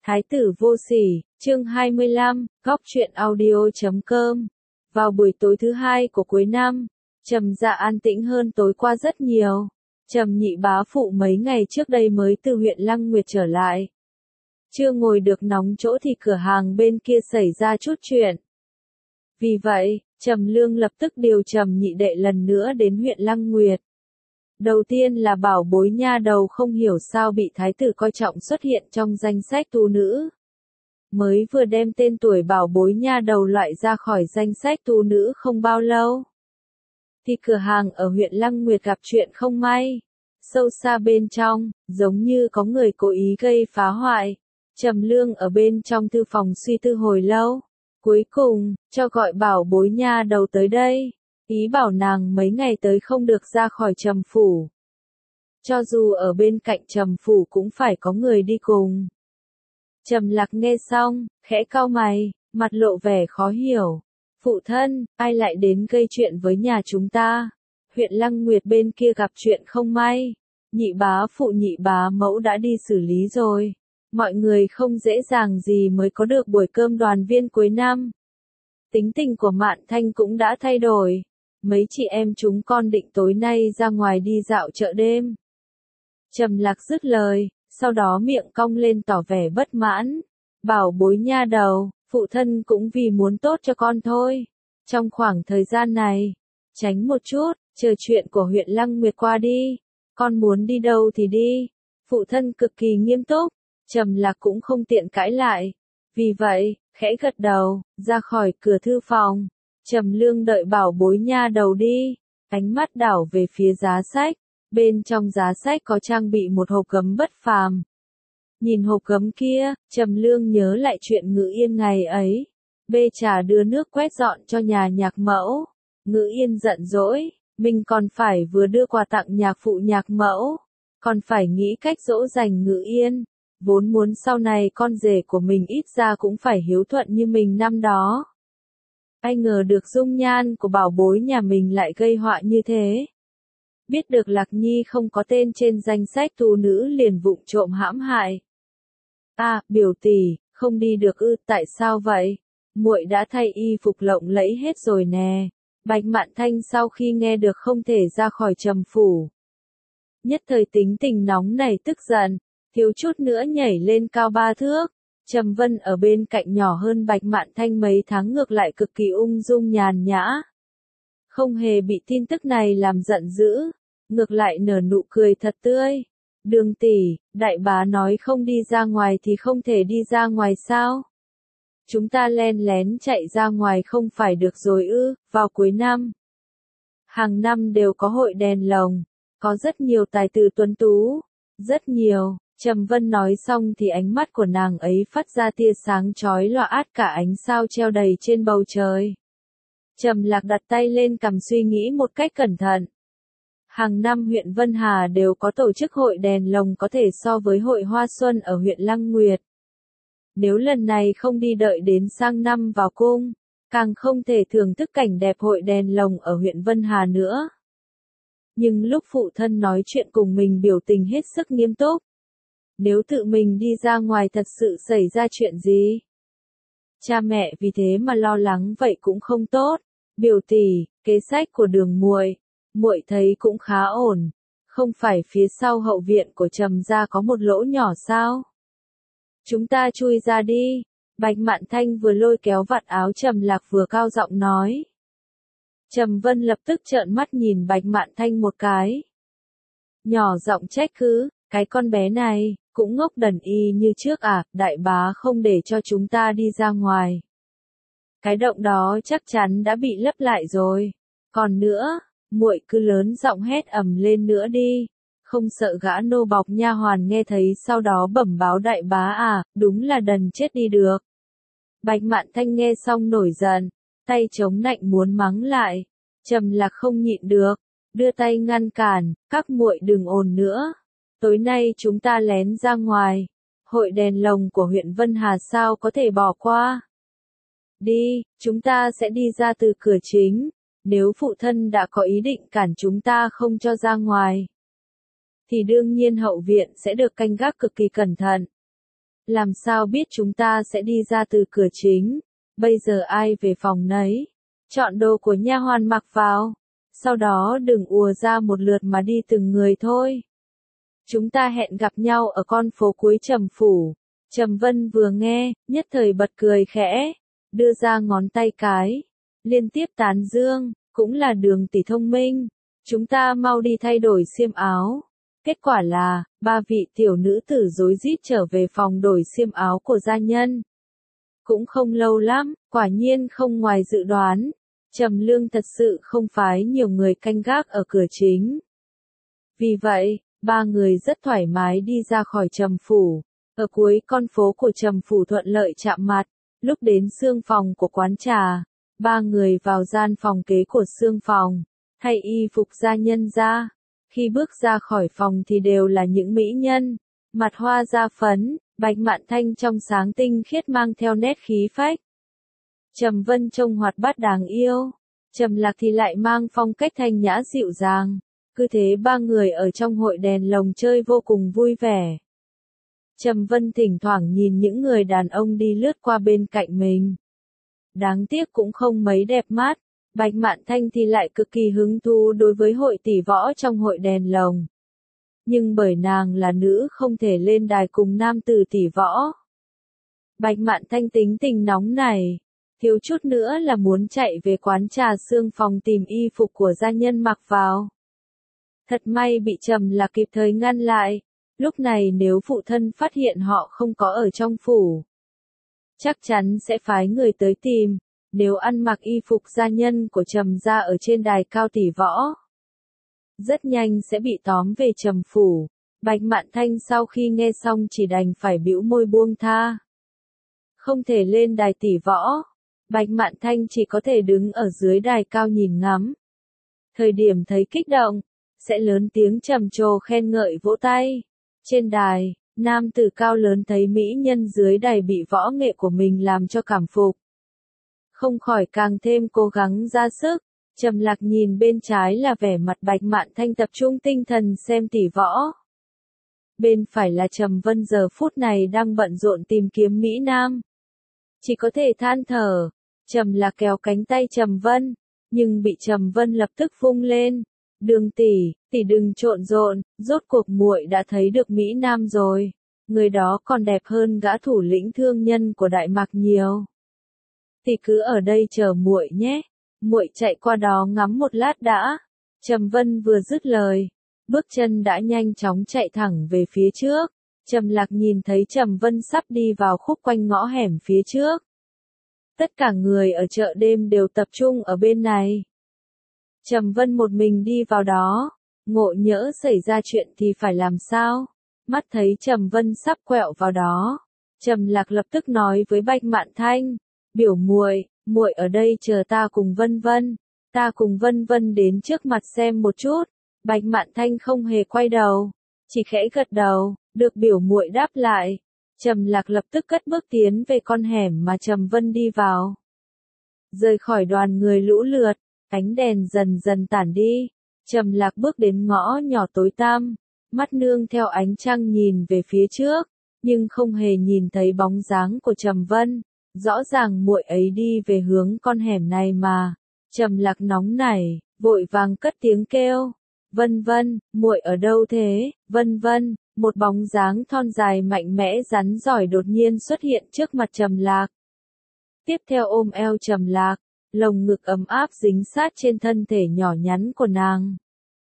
Thái tử vô sỉ, chương 25, góc truyện audio.com. Vào buổi tối thứ hai của cuối năm, Trầm Dạ an tĩnh hơn tối qua rất nhiều. Trầm nhị bá phụ mấy ngày trước đây mới từ huyện Lăng Nguyệt trở lại. Chưa ngồi được nóng chỗ thì cửa hàng bên kia xảy ra chút chuyện. Vì vậy, Trầm Lương lập tức điều Trầm nhị đệ lần nữa đến huyện Lăng Nguyệt. Đầu tiên là bảo bối nha đầu không hiểu sao bị thái tử coi trọng xuất hiện trong danh sách tu nữ. Mới vừa đem tên tuổi bảo bối nha đầu loại ra khỏi danh sách tu nữ không bao lâu, thì cửa hàng ở huyện Lăng Nguyệt gặp chuyện không may. Sâu xa bên trong, giống như có người cố ý gây phá hoại. Trầm Lương ở bên trong thư phòng suy tư hồi lâu. Cuối cùng, cho gọi bảo bối nha đầu tới đây. Ý bảo nàng mấy ngày tới không được ra khỏi Trầm phủ. Cho dù ở bên cạnh Trầm phủ cũng phải có người đi cùng. Trầm Lạc nghe xong, khẽ cau mày, mặt lộ vẻ khó hiểu. Phụ thân, ai lại đến gây chuyện với nhà chúng ta? Huyện Lăng Nguyệt bên kia gặp chuyện không may. Nhị bá phụ nhị bá mẫu đã đi xử lý rồi. Mọi người không dễ dàng gì mới có được buổi cơm đoàn viên cuối năm. Tính tình của Mạn Thanh cũng đã thay đổi. Mấy chị em chúng con định tối nay ra ngoài đi dạo chợ đêm. Trầm Lạc dứt lời, sau đó miệng cong lên tỏ vẻ bất mãn. Bảo bối nha đầu, phụ thân cũng vì muốn tốt cho con thôi. Trong khoảng thời gian này, tránh một chút, chờ chuyện của huyện Lăng Nguyệt qua đi. Con muốn đi đâu thì đi. Phụ thân cực kỳ nghiêm túc. Trầm Lạc cũng không tiện cãi lại. Vì vậy, khẽ gật đầu, ra khỏi cửa thư phòng. Trầm Lương đợi bảo bối nha đầu đi. Ánh mắt đảo về phía giá sách. Bên trong giá sách có trang bị một hộp gấm bất phàm. Nhìn hộp gấm kia, Trầm Lương nhớ lại chuyện Ngữ Yên ngày ấy. Bê trà đưa nước quét dọn cho nhà nhạc mẫu. Ngữ Yên giận dỗi, mình còn phải vừa đưa quà tặng nhạc phụ nhạc mẫu. Còn phải nghĩ cách dỗ dành Ngữ Yên. Vốn muốn sau này con rể của mình ít ra cũng phải hiếu thuận như mình năm đó. Ai ngờ được dung nhan của bảo bối nhà mình lại gây họa như thế. Biết được Lạc Nhi không có tên trên danh sách tu nữ liền vụng trộm hãm hại. À, biểu tỷ, không đi được ư, tại sao vậy? Muội đã thay y phục lộng lẫy hết rồi nè. Bạch Mạn Thanh sau khi nghe được không thể ra khỏi Trầm phủ. Nhất thời tính tình nóng nảy tức giận, thiếu chút nữa nhảy lên cao 3 thước. Trầm Vân ở bên cạnh nhỏ hơn Bạch Mạn Thanh mấy tháng ngược lại cực kỳ ung dung nhàn nhã. Không hề bị tin tức này làm giận dữ, ngược lại nở nụ cười thật tươi. Đường tỷ, đại bá nói không đi ra ngoài thì không thể đi ra ngoài sao? Chúng ta len lén chạy ra ngoài không phải được rồi ư? Vào cuối năm, hàng năm đều có hội đèn lồng, có rất nhiều tài tử tuấn tú, rất nhiều. Trầm Vân nói xong thì ánh mắt của nàng ấy phát ra tia sáng chói lòa át cả ánh sao treo đầy trên bầu trời. Trầm Lạc đặt tay lên cằm suy nghĩ một cách cẩn thận. Hàng năm huyện Vân Hà đều có tổ chức hội đèn lồng có thể so với hội hoa xuân ở huyện Lăng Nguyệt. Nếu lần này không đi đợi đến sang năm vào cung, càng không thể thưởng thức cảnh đẹp hội đèn lồng ở huyện Vân Hà nữa. Nhưng lúc phụ thân nói chuyện cùng mình biểu tình hết sức nghiêm túc. Nếu tự mình đi ra ngoài thật sự xảy ra chuyện gì? Cha mẹ vì thế mà lo lắng vậy cũng không tốt. Biểu tỷ, kế sách của Đường muội, muội thấy cũng khá ổn. Không phải phía sau hậu viện của Trầm gia có một lỗ nhỏ sao? Chúng ta chui ra đi. Bạch Mạn Thanh vừa lôi kéo vạt áo Trầm Lạc vừa cao giọng nói. Trầm Vân lập tức trợn mắt nhìn Bạch Mạn Thanh một cái. Nhỏ giọng trách cứ, cái con bé này, cũng ngốc đần y như trước à, đại bá không để cho chúng ta đi ra ngoài. Cái động đó chắc chắn đã bị lấp lại rồi. Còn nữa, muội cứ lớn giọng hét ầm lên nữa đi. Không sợ gã nô bộc nha hoàn nghe thấy sau đó bẩm báo đại bá à, đúng là đần chết đi được. Bạch Mạn Thanh nghe xong nổi giận, tay chống nạnh muốn mắng lại. Trầm Lạc không nhịn được, đưa tay ngăn cản, các muội đừng ồn nữa. Tối nay chúng ta lén ra ngoài. Hội đèn lồng của huyện Vân Hà sao có thể bỏ qua. Đi, chúng ta sẽ đi ra từ cửa chính. Nếu phụ thân đã có ý định cản chúng ta không cho ra ngoài, thì đương nhiên hậu viện sẽ được canh gác cực kỳ cẩn thận. Làm sao biết chúng ta sẽ đi ra từ cửa chính, bây giờ ai về phòng nấy, chọn đồ của nha hoàn mặc vào, sau đó đừng ùa ra một lượt mà đi từng người thôi. Chúng ta hẹn gặp nhau ở con phố cuối Trầm phủ. Trầm Vân vừa nghe, nhất thời bật cười khẽ, đưa ra ngón tay cái, liên tiếp tán dương, cũng là Đường tỷ thông minh, chúng ta mau đi thay đổi xiêm áo. Kết quả là, ba vị tiểu nữ tử rối rít trở về phòng đổi xiêm áo của gia nhân. Cũng không lâu lắm, quả nhiên không ngoài dự đoán, Trầm Lương thật sự không phái nhiều người canh gác ở cửa chính. Vì vậy, ba người rất thoải mái đi ra khỏi Trầm phủ, ở cuối con phố của Trầm phủ thuận lợi chạm mặt, lúc đến xương phòng của quán trà, ba người vào gian phòng kế của xương phòng, thay y phục gia nhân ra. Khi bước ra khỏi phòng thì đều là những mỹ nhân, mặt hoa da phấn, Bạch Mạn Thanh trong sáng tinh khiết mang theo nét khí phách. Trầm Vân trông hoạt bát đáng yêu, Trầm Lạc thì lại mang phong cách thanh nhã dịu dàng, cứ thế ba người ở trong hội đèn lồng chơi vô cùng vui vẻ. Trầm Vân thỉnh thoảng nhìn những người đàn ông đi lướt qua bên cạnh mình. Đáng tiếc cũng không mấy đẹp mắt. Bạch Mạn Thanh thì lại cực kỳ hứng thú đối với hội tỷ võ trong hội đèn lồng. Nhưng bởi nàng là nữ không thể lên đài cùng nam tử tỷ võ. Bạch Mạn Thanh tính tình nóng này, thiếu chút nữa là muốn chạy về quán trà xương phòng tìm y phục của gia nhân mặc vào. Thật may bị Trầm Lạc kịp thời ngăn lại, lúc này nếu phụ thân phát hiện họ không có ở trong phủ, chắc chắn sẽ phái người tới tìm. Nếu ăn mặc y phục gia nhân của Trầm gia ở trên đài cao tỷ võ, rất nhanh sẽ bị tóm về Trầm phủ. Bạch Mạn Thanh sau khi nghe xong chỉ đành phải bĩu môi buông tha. Không thể lên đài tỷ võ, Bạch Mạn Thanh chỉ có thể đứng ở dưới đài cao nhìn ngắm. Thời điểm thấy kích động, sẽ lớn tiếng trầm trồ khen ngợi vỗ tay. Trên đài, nam tử cao lớn thấy mỹ nhân dưới đài bị võ nghệ của mình làm cho cảm phục, không khỏi càng thêm cố gắng ra sức. Trầm Lạc nhìn bên trái là vẻ mặt Bạch Mạn Thanh tập trung tinh thần xem tỷ võ. Bên phải là Trầm Vân giờ phút này đang bận rộn tìm kiếm Mỹ Nam. Chỉ có thể than thở, Trầm Lạc kéo cánh tay Trầm Vân, nhưng bị Trầm Vân lập tức vung lên. Đường tỷ đừng trộn rộn, rốt cuộc muội đã thấy được Mỹ Nam rồi. Người đó còn đẹp hơn gã thủ lĩnh thương nhân của Đại Mạc nhiều. Tỷ cứ ở đây chờ muội nhé, muội chạy qua đó ngắm một lát đã. Trầm Vân vừa dứt lời, bước chân đã nhanh chóng chạy thẳng về phía trước. Trầm Lạc nhìn thấy Trầm Vân sắp đi vào khúc quanh ngõ hẻm phía trước. Tất cả người ở chợ đêm đều tập trung ở bên này. Trầm Vân một mình đi vào đó, ngộ nhỡ xảy ra chuyện thì phải làm sao? Mắt thấy Trầm Vân sắp quẹo vào đó, Trầm Lạc lập tức nói với Bạch Mạn Thanh, biểu muội ở đây chờ ta cùng Vân Vân. Ta cùng Vân Vân đến trước mặt xem một chút. Bạch Mạn Thanh không hề quay đầu, chỉ khẽ gật đầu, được biểu muội đáp lại. Trầm Lạc lập tức cất bước tiến về con hẻm mà Trầm Vân đi vào. Rời khỏi đoàn người lũ lượt, ánh đèn dần dần tản đi. Trầm Lạc bước đến ngõ nhỏ tối tăm, mắt nương theo ánh trăng nhìn về phía trước, nhưng không hề nhìn thấy bóng dáng của Trầm Vân. Rõ ràng muội ấy đi về hướng con hẻm này mà. Trầm Lạc nóng nảy, vội vàng cất tiếng kêu, Vân Vân, muội ở đâu thế? Vân Vân, một bóng dáng thon dài mạnh mẽ rắn giỏi đột nhiên xuất hiện trước mặt Trầm Lạc. Tiếp theo ôm eo Trầm Lạc, lồng ngực ấm áp dính sát trên thân thể nhỏ nhắn của nàng.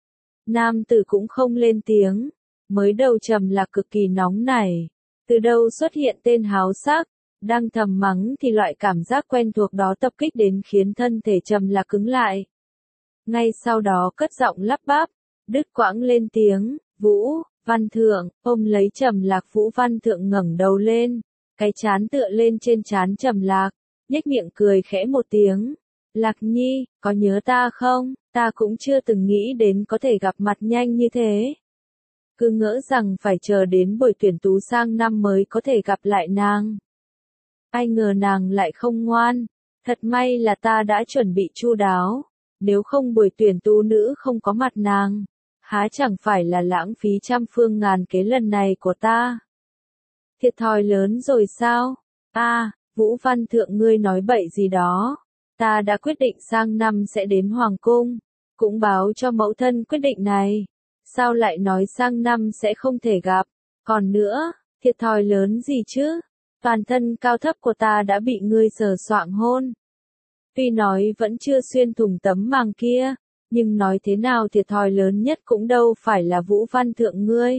Nam tử cũng không lên tiếng, mới đầu Trầm Lạc cực kỳ nóng nảy, từ đâu xuất hiện tên háo sắc. Đang thầm mắng thì loại cảm giác quen thuộc đó tập kích đến khiến thân thể Trầm Lạc cứng lại. Ngay sau đó cất giọng lắp bắp, đứt quãng lên tiếng, Vũ Văn Thượng, ôm lấy Trầm Lạc. Vũ Văn Thượng ngẩng đầu lên, cái trán tựa lên trên trán Trầm Lạc, nhếch miệng cười khẽ một tiếng. Lạc Nhi, có nhớ ta không? Ta cũng chưa từng nghĩ đến có thể gặp mặt nhanh như thế. Cứ ngỡ rằng phải chờ đến buổi tuyển tú sang năm mới có thể gặp lại nàng. Ai ngờ nàng lại không ngoan, thật may là ta đã chuẩn bị chu đáo, nếu không buổi tuyển tú nữ không có mặt nàng, há chẳng phải là lãng phí trăm phương ngàn kế lần này của ta. Thiệt thòi lớn rồi sao? Vũ Văn Thượng ngươi nói bậy gì đó. Ta đã quyết định sang năm sẽ đến Hoàng Cung, cũng báo cho mẫu thân quyết định này. Sao lại nói sang năm sẽ không thể gặp? Còn nữa, thiệt thòi lớn gì chứ? Toàn thân cao thấp của ta đã bị ngươi sờ soạng hôn. Tuy nói vẫn chưa xuyên thủng tấm màng kia, nhưng nói thế nào thiệt thòi lớn nhất cũng đâu phải là Vũ Văn Thượng ngươi.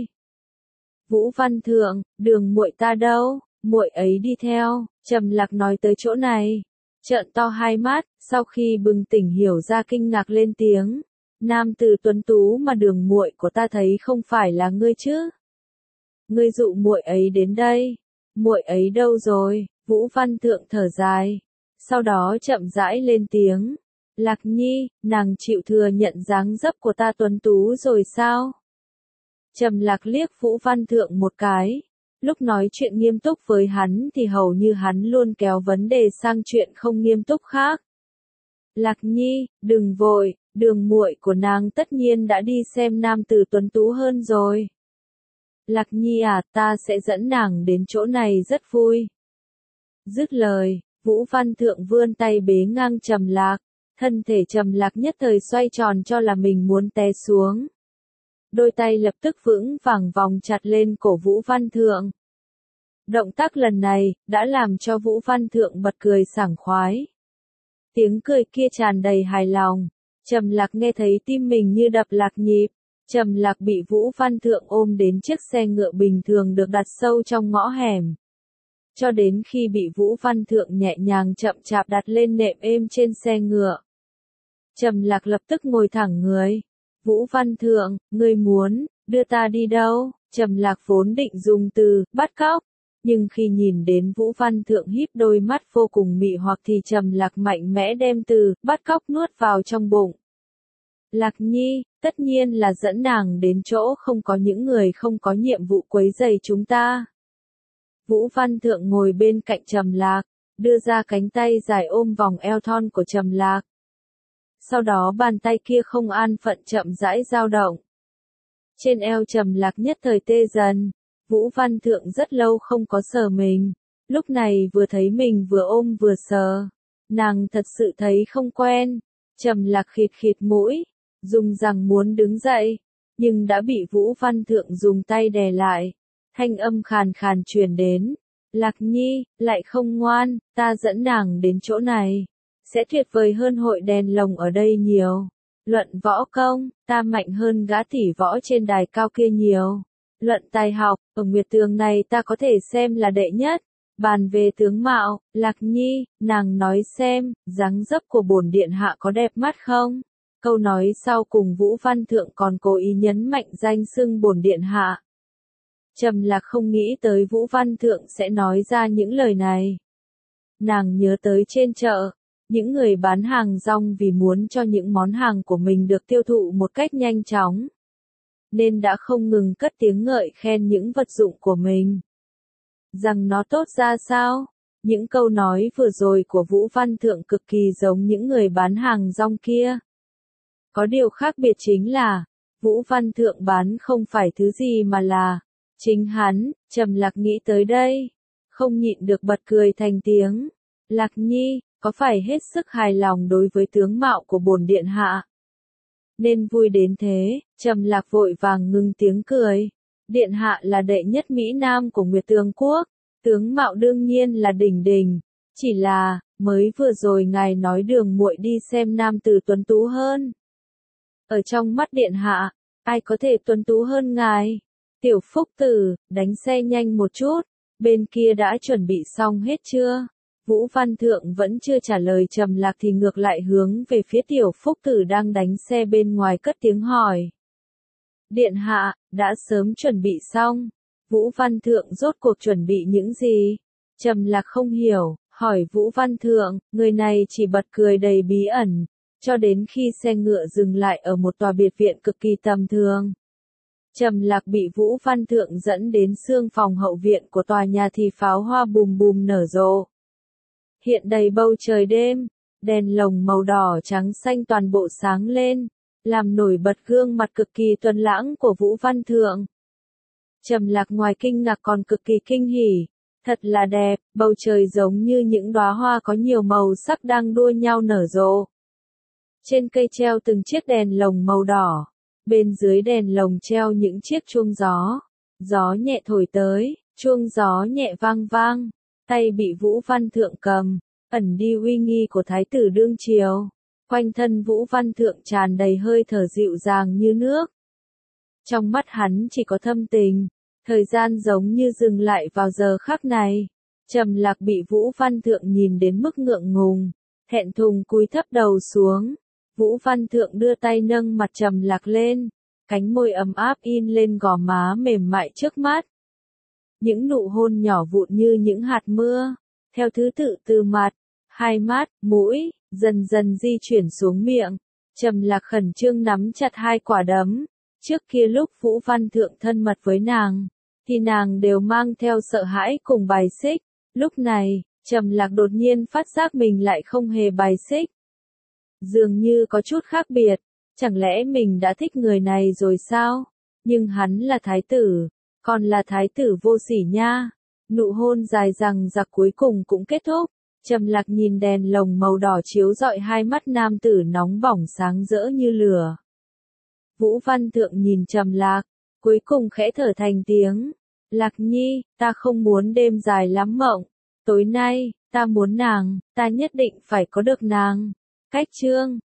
Vũ Văn Thượng, Đường muội ta đâu? Muội ấy đi theo. Trầm Lạc nói tới chỗ này, trợn to hai mắt, sau khi bừng tỉnh hiểu ra kinh ngạc lên tiếng. Nam tử tuấn tú mà Đường muội của ta thấy không phải là ngươi chứ? Ngươi dụ muội ấy đến đây. Muội ấy đâu rồi? Vũ Văn Thượng thở dài, sau đó chậm rãi lên tiếng. Lạc Nhi, nàng chịu thừa nhận dáng dấp của ta tuấn tú rồi sao? Trầm Lạc liếc Vũ Văn Thượng một cái. Lúc nói chuyện nghiêm túc với hắn thì hầu như hắn luôn kéo vấn đề sang chuyện không nghiêm túc khác. Lạc Nhi, đừng vội, Đường muội của nàng tất nhiên đã đi xem nam tử tuấn tú hơn rồi. Lạc Nhi à, ta sẽ dẫn nàng đến chỗ này rất vui. Dứt lời, Vũ Văn Thượng vươn tay bế ngang Trầm Lạc, thân thể Trầm Lạc nhất thời xoay tròn cho là mình muốn té xuống. Đôi tay lập tức vững vàng vòng chặt lên cổ Vũ Văn Thượng. Động tác lần này, đã làm cho Vũ Văn Thượng bật cười sảng khoái. Tiếng cười kia tràn đầy hài lòng. Trầm Lạc nghe thấy tim mình như đập lạc nhịp. Trầm Lạc bị Vũ Văn Thượng ôm đến chiếc xe ngựa bình thường được đặt sâu trong ngõ hẻm. Cho đến khi bị Vũ Văn Thượng nhẹ nhàng chậm chạp đặt lên nệm êm trên xe ngựa. Trầm Lạc lập tức ngồi thẳng người. Vũ Văn Thượng, ngươi muốn đưa ta đi đâu? Trầm Lạc vốn định dùng từ bắt cóc, nhưng khi nhìn đến Vũ Văn Thượng híp đôi mắt vô cùng mị hoặc thì Trầm Lạc mạnh mẽ đem từ bắt cóc nuốt vào trong bụng. Lạc Nhi, tất nhiên là dẫn nàng đến chỗ không có những người không có nhiệm vụ quấy rầy chúng ta. Vũ Văn Thượng ngồi bên cạnh Trầm Lạc, đưa ra cánh tay dài ôm vòng eo thon của Trầm Lạc. Sau đó bàn tay kia không an phận chậm rãi dao động. Trên eo Trầm Lạc nhất thời tê dần. Vũ Văn Thượng rất lâu không có sờ mình. Lúc này vừa thấy mình vừa ôm vừa sờ. Nàng thật sự thấy không quen. Trầm Lạc khịt khịt mũi, dùng rằng muốn đứng dậy, nhưng đã bị Vũ Văn Thượng dùng tay đè lại. Thanh âm khàn khàn truyền đến. Lạc Nhi, lại không ngoan, ta dẫn nàng đến chỗ này. Sẽ tuyệt vời hơn hội đèn lồng ở đây nhiều. Luận võ công, ta mạnh hơn gã tỷ võ trên đài cao kia nhiều. Luận tài học, ở Nguyệt Tường này ta có thể xem là đệ nhất. Bàn về tướng mạo, Lạc Nhi, nàng nói xem, dáng dấp của bổn điện hạ có đẹp mắt không? Câu nói sau cùng Vũ Văn Thượng còn cố ý nhấn mạnh danh xưng bổn điện hạ. Trầm Lạc không nghĩ tới Vũ Văn Thượng sẽ nói ra những lời này. Nàng nhớ tới trên chợ, những người bán hàng rong vì muốn cho những món hàng của mình được tiêu thụ một cách nhanh chóng, nên đã không ngừng cất tiếng ngợi khen những vật dụng của mình. Rằng nó tốt ra sao? Những câu nói vừa rồi của Vũ Văn Thượng cực kỳ giống những người bán hàng rong kia. Có điều khác biệt chính là, Vũ Văn Thượng bán không phải thứ gì mà là chính hắn. Trầm Lạc nghĩ tới đây, không nhịn được bật cười thành tiếng. Lạc Nhi, có phải hết sức hài lòng đối với tướng mạo của bổn điện hạ? Nên vui đến thế? Trầm Lạc vội vàng ngừng tiếng cười. Điện hạ là đệ nhất Mỹ Nam của Nguyệt Tường Quốc, tướng mạo đương nhiên là đỉnh đỉnh. Chỉ là, mới vừa rồi ngài nói Đường muội đi xem nam tử tuấn tú hơn. Ở trong mắt điện hạ, ai có thể tuấn tú hơn ngài? Tiểu Phúc Tử, đánh xe nhanh một chút, bên kia đã chuẩn bị xong hết chưa? Vũ Văn Thượng vẫn chưa trả lời Trầm Lạc thì ngược lại hướng về phía Tiểu Phúc Tử đang đánh xe bên ngoài cất tiếng hỏi. Điện hạ, đã sớm chuẩn bị xong. Vũ Văn Thượng rốt cuộc chuẩn bị những gì? Trầm Lạc không hiểu, hỏi Vũ Văn Thượng, người này chỉ bật cười đầy bí ẩn, cho đến khi xe ngựa dừng lại ở một tòa biệt viện cực kỳ tầm thường. Trầm Lạc bị Vũ Văn Thượng dẫn đến xương phòng hậu viện của tòa nhà thì pháo hoa bùm bùm nở rộ. Hiện đầy bầu trời đêm, đèn lồng màu đỏ trắng xanh toàn bộ sáng lên, làm nổi bật gương mặt cực kỳ tuấn lãng của Vũ Văn Thượng. Trầm Lạc ngoài kinh ngạc còn cực kỳ kinh hỉ. Thật là đẹp, bầu trời giống như những đóa hoa có nhiều màu sắc đang đua nhau nở rộ. Trên cây treo từng chiếc đèn lồng màu đỏ. Bên dưới đèn lồng treo những chiếc chuông gió. Gió nhẹ thổi tới, chuông gió nhẹ vang vang. Tay bị Vũ Văn Thượng cầm, ẩn đi uy nghi của thái tử đương triều. Quanh thân Vũ Văn Thượng tràn đầy hơi thở dịu dàng như nước. Trong mắt hắn chỉ có thâm tình, thời gian giống như dừng lại vào giờ khắc này. Trầm Lạc bị Vũ Văn Thượng nhìn đến mức ngượng ngùng, thẹn thùng cúi thấp đầu xuống. Vũ Văn Thượng đưa tay nâng mặt Trầm Lạc lên, cánh môi ấm áp in lên gò má mềm mại trước mắt. Những nụ hôn nhỏ vụn như những hạt mưa, theo thứ tự từ mặt, hai mắt, mũi, dần dần di chuyển xuống miệng. Trầm Lạc khẩn trương nắm chặt hai quả đấm. Trước kia lúc Vũ Văn Thượng thân mật với nàng, thì nàng đều mang theo sợ hãi cùng bài xích. Lúc này, Trầm Lạc đột nhiên phát giác mình lại không hề bài xích. Dường như có chút khác biệt, chẳng lẽ mình đã thích người này rồi sao? Nhưng hắn là thái tử, còn là thái tử vô sỉ nha. Nụ hôn dài dằng dặc cuối cùng cũng kết thúc. Trầm Lạc nhìn đèn lồng màu đỏ chiếu rọi hai mắt nam tử nóng bỏng sáng rỡ như lửa. Vũ Văn Thượng nhìn Trầm Lạc, cuối cùng khẽ thở thành tiếng. Lạc Nhi, ta không muốn đêm dài lắm mộng. Tối nay, ta muốn nàng, ta nhất định phải có được nàng. Cách chương